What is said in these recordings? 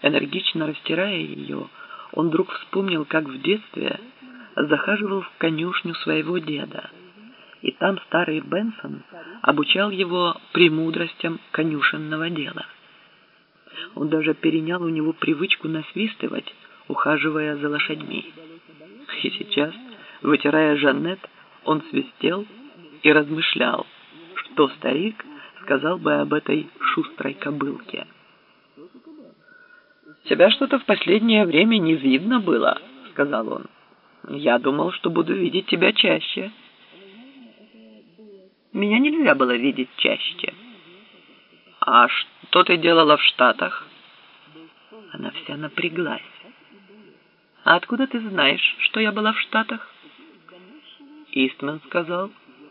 Энергично растирая ее, он вдруг вспомнил, как в детстве захаживал в конюшню своего деда, и там старый Бенсон обучал его премудростям конюшенного дела. Он даже перенял у него привычку насвистывать, ухаживая за лошадьми. И сейчас, вытирая Жаннет, он свистел и размышлял, что старик сказал бы об этой шустрой кобылке. «Тебя что-то в последнее время не видно было», — сказал он. «Я думал, что буду видеть тебя чаще». «Меня нельзя было видеть чаще». «А что ты делала в Штатах?» Она вся напряглась. «А откуда ты знаешь, что я была в Штатах?» Истман сказал.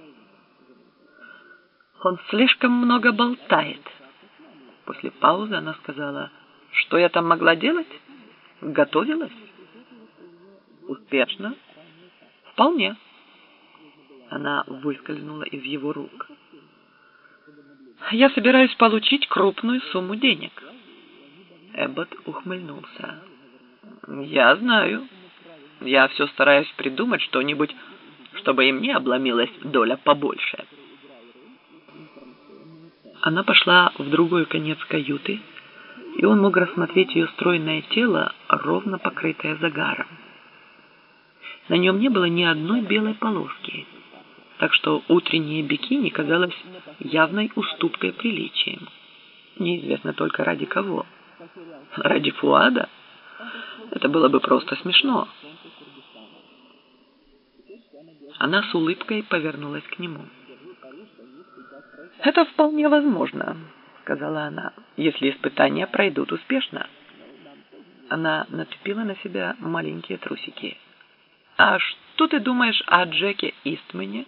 «Он слишком много болтает». После паузы она сказала: «Что я там могла делать? Готовилась?» «Успешно?» «Вполне». Она выскользнула из его рук. «Я собираюсь получить крупную сумму денег». Эббот ухмыльнулся. «Я знаю. Я все стараюсь придумать что-нибудь, чтобы и мне обломилась доля побольше». Она пошла в другой конец каюты, и он мог рассмотреть ее стройное тело, ровно покрытое загаром. На нем не было ни одной белой полоски, так что утреннее бикини казалось явной уступкой приличиям. Неизвестно только ради кого. Ради Фуада? Это было бы просто смешно. Она с улыбкой повернулась к нему. «Это вполне возможно», — сказала она, — «если испытания пройдут успешно». Она нацепила на себя маленькие трусики. «А что ты думаешь о Джеке Истмане?»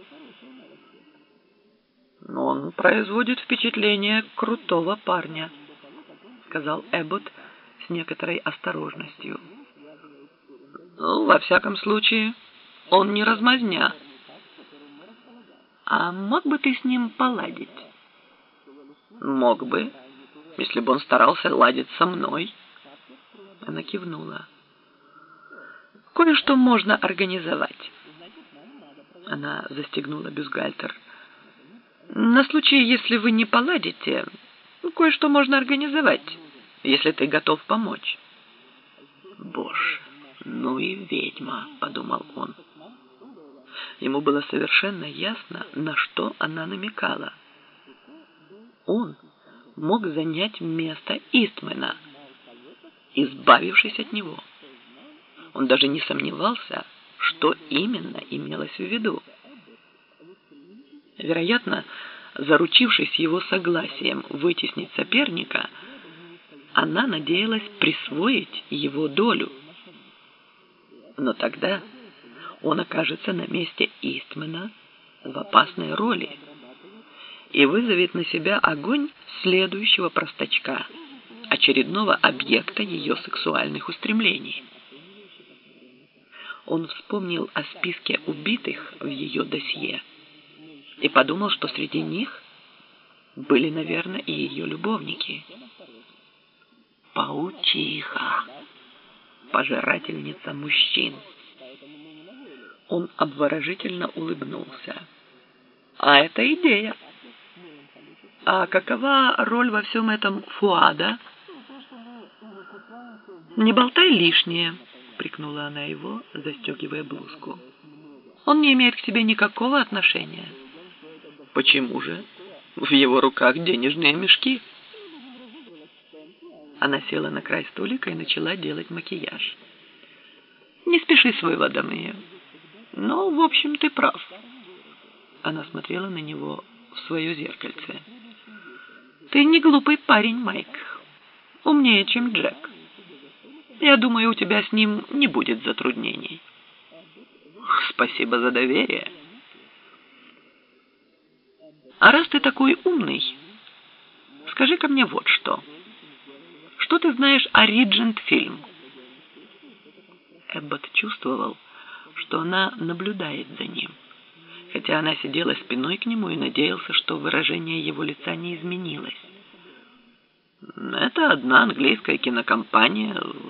«Он производит впечатление крутого парня», — сказал Эббот с некоторой осторожностью. «Ну, во всяком случае, он не размазня». «А мог бы ты с ним поладить?» «Мог бы, если бы он старался ладить со мной». Она кивнула. «Кое-что можно организовать». Она застегнула бюстгальтер. «На случай, если вы не поладите, кое-что можно организовать, если ты готов помочь». «Боже, ну и ведьма», — подумал он. Ему было совершенно ясно, на что она намекала. Он мог занять место Истмана, избавившись от него. Он даже не сомневался, что именно имелось в виду. Вероятно, заручившись его согласием вытеснить соперника, она надеялась присвоить его долю. Но тогда он окажется на месте Истмана в опасной роли и вызовет на себя огонь следующего простачка, очередного объекта ее сексуальных устремлений. Он вспомнил о списке убитых в ее досье и подумал, что среди них были, наверное, и ее любовники. Паучиха, пожирательница мужчин. Он обворожительно улыбнулся. «А это идея. А какова роль во всем этом Фуада?» «Не болтай лишнее», — прикнула она его, застегивая блузку. «Он не имеет к тебе никакого отношения». «Почему же? В его руках денежные мешки». Она села на край столика и начала делать макияж. «Не спеши с выводами. Но, в общем, ты прав». Она смотрела на него в свое зеркальце. «Ты не глупый парень, Майк. Умнее, чем Джек. Я думаю, у тебя с ним не будет затруднений». «Спасибо за доверие». «А раз ты такой умный, скажи-ка мне вот что. Что ты знаешь о Риджент Фильм?» Эббот чувствовал, что она наблюдает за ним, хотя она сидела спиной к нему и надеялся, что выражение его лица не изменилось. Это одна английская кинокомпания